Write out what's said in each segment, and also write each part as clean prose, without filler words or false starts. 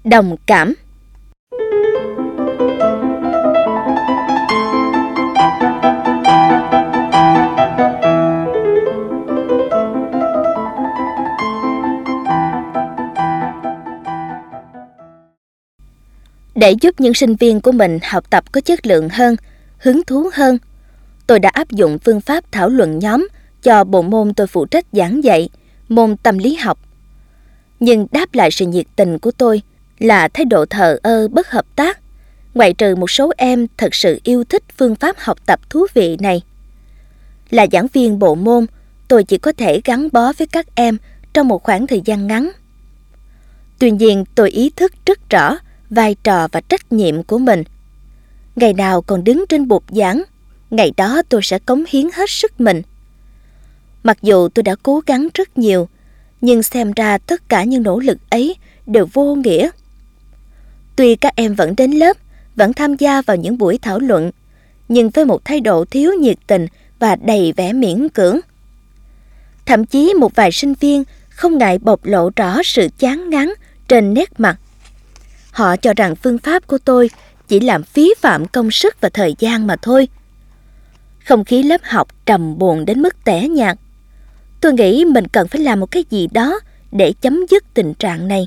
Đồng cảm. Để giúp những sinh viên của mình học tập có chất lượng hơn, hứng thú hơn, tôi đã áp dụng phương pháp thảo luận nhóm cho bộ môn tôi phụ trách giảng dạy, môn tâm lý học. Nhưng đáp lại sự nhiệt tình của tôi là thái độ thờ ơ bất hợp tác, ngoại trừ một số em thật sự yêu thích phương pháp học tập thú vị này. Là giảng viên bộ môn, tôi chỉ có thể gắn bó với các em trong một khoảng thời gian ngắn. Tuy nhiên, tôi ý thức rất rõ vai trò và trách nhiệm của mình. Ngày nào còn đứng trên bục giảng, ngày đó tôi sẽ cống hiến hết sức mình. Mặc dù tôi đã cố gắng rất nhiều, nhưng xem ra tất cả những nỗ lực ấy đều vô nghĩa. Tuy các em vẫn đến lớp, vẫn tham gia vào những buổi thảo luận, nhưng với một thái độ thiếu nhiệt tình và đầy vẻ miễn cưỡng. Thậm chí một vài sinh viên không ngại bộc lộ rõ sự chán ngán trên nét mặt. Họ cho rằng phương pháp của tôi chỉ làm phí phạm công sức và thời gian mà thôi. Không khí lớp học trầm buồn đến mức tẻ nhạt. Tôi nghĩ mình cần phải làm một cái gì đó để chấm dứt tình trạng này.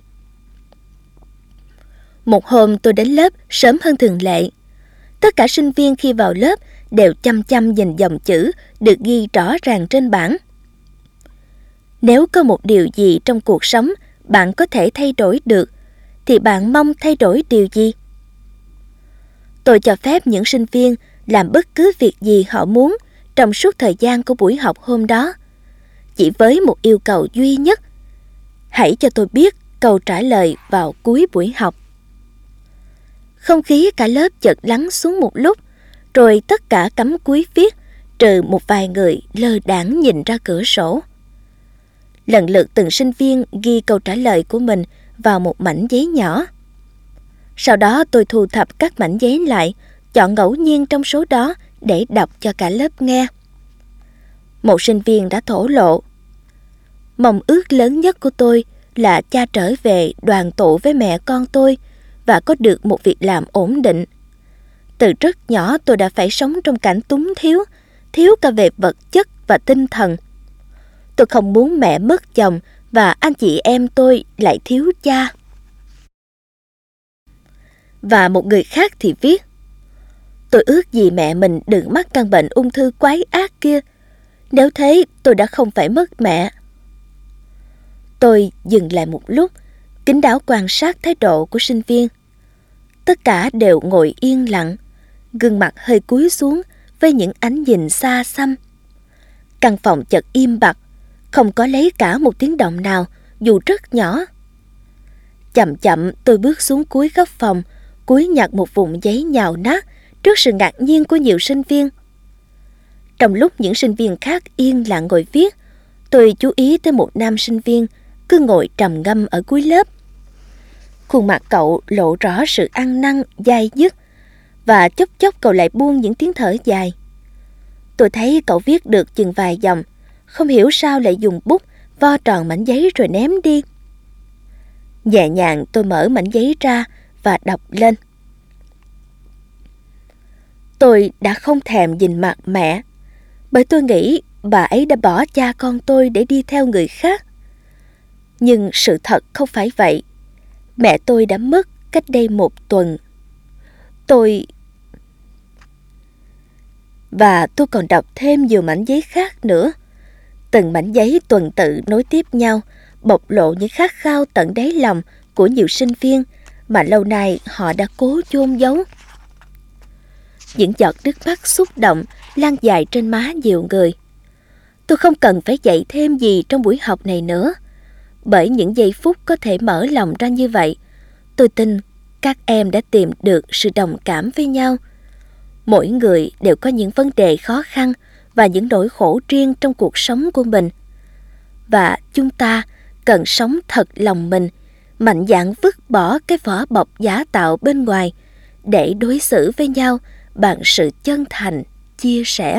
Một hôm tôi đến lớp sớm hơn thường lệ. Tất cả sinh viên khi vào lớp đều chăm chăm nhìn dòng chữ được ghi rõ ràng trên bảng. Nếu có một điều gì trong cuộc sống bạn có thể thay đổi được, thì bạn mong thay đổi điều gì? Tôi cho phép những sinh viên làm bất cứ việc gì họ muốn trong suốt thời gian của buổi học hôm đó, chỉ với một yêu cầu duy nhất: hãy cho tôi biết câu trả lời vào cuối buổi học. Không khí cả lớp chợt lắng xuống một lúc, rồi tất cả cắm cúi viết, trừ một vài người lơ đãng nhìn ra cửa sổ. Lần lượt từng sinh viên ghi câu trả lời của mình vào một mảnh giấy nhỏ. Sau đó tôi thu thập các mảnh giấy lại, chọn ngẫu nhiên trong số đó để đọc cho cả lớp nghe. Một sinh viên đã thổ lộ: mong ước lớn nhất của tôi là cha trở về đoàn tụ với mẹ con tôi và có được một việc làm ổn định. Từ rất nhỏ tôi đã phải sống trong cảnh túng thiếu cả về vật chất và tinh thần. Tôi không muốn mẹ mất chồng và anh chị em tôi lại thiếu cha. Và một người khác thì viết: tôi ước gì mẹ mình đừng mắc căn bệnh ung thư quái ác kia. Nếu thế tôi đã không phải mất mẹ. Tôi dừng lại một lúc, kín đáo quan sát thái độ của sinh viên. Tất cả đều ngồi yên lặng, gương mặt hơi cúi xuống với những ánh nhìn xa xăm. Căn phòng chợt im bặt, không có lấy cả một tiếng động nào, dù rất nhỏ. Chậm chậm tôi bước xuống cuối góc phòng, cúi nhặt một vụn giấy nhào nát trước sự ngạc nhiên của nhiều sinh viên. Trong lúc những sinh viên khác yên lặng ngồi viết, tôi chú ý tới một nam sinh viên cứ ngồi trầm ngâm ở cuối lớp. Khuôn mặt cậu lộ rõ sự ăn năn, dai dứt, và chốc chốc cậu lại buông những tiếng thở dài. Tôi thấy cậu viết được chừng vài dòng, không hiểu sao lại dùng bút vo tròn mảnh giấy rồi ném đi. Nhẹ nhàng tôi mở mảnh giấy ra và đọc lên: tôi đã không thèm nhìn mặt mẹ, bởi tôi nghĩ bà ấy đã bỏ cha con tôi để đi theo người khác. Nhưng sự thật không phải vậy. Mẹ tôi đã mất cách đây 1 tuần. Và tôi còn đọc thêm nhiều mảnh giấy khác nữa. Từng mảnh giấy tuần tự nối tiếp nhau, bộc lộ những khát khao tận đáy lòng của nhiều sinh viên mà lâu nay họ đã cố chôn giấu. Những giọt nước mắt xúc động lan dài trên má nhiều người. Tôi không cần phải dạy thêm gì trong buổi học này nữa, bởi những giây phút có thể mở lòng ra như vậy, tôi tin các em đã tìm được sự đồng cảm với nhau. Mỗi người đều có những vấn đề khó khăn và những nỗi khổ riêng trong cuộc sống của mình. Và chúng ta cần sống thật lòng mình, mạnh dạn vứt bỏ cái vỏ bọc giả tạo bên ngoài để đối xử với nhau bằng sự chân thành, chia sẻ.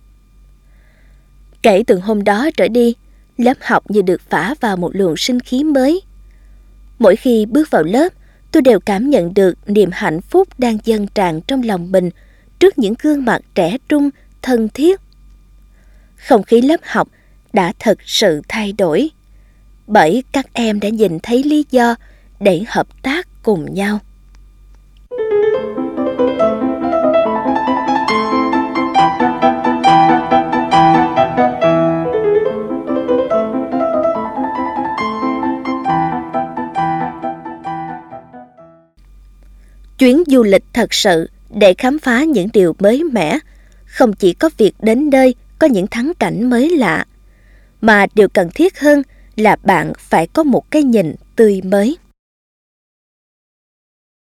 Kể từ hôm đó trở đi, lớp học như được phả vào một luồng sinh khí mới. Mỗi khi bước vào lớp, tôi đều cảm nhận được niềm hạnh phúc đang dâng tràn trong lòng mình trước những gương mặt trẻ trung, thân thiết. Không khí lớp học đã thực sự thay đổi, bởi các em đã nhìn thấy lý do để hợp tác cùng nhau. Chuyến du lịch thật sự để khám phá những điều mới mẻ, không chỉ có việc đến nơi có những thắng cảnh mới lạ, mà điều cần thiết hơn là bạn phải có một cái nhìn tươi mới.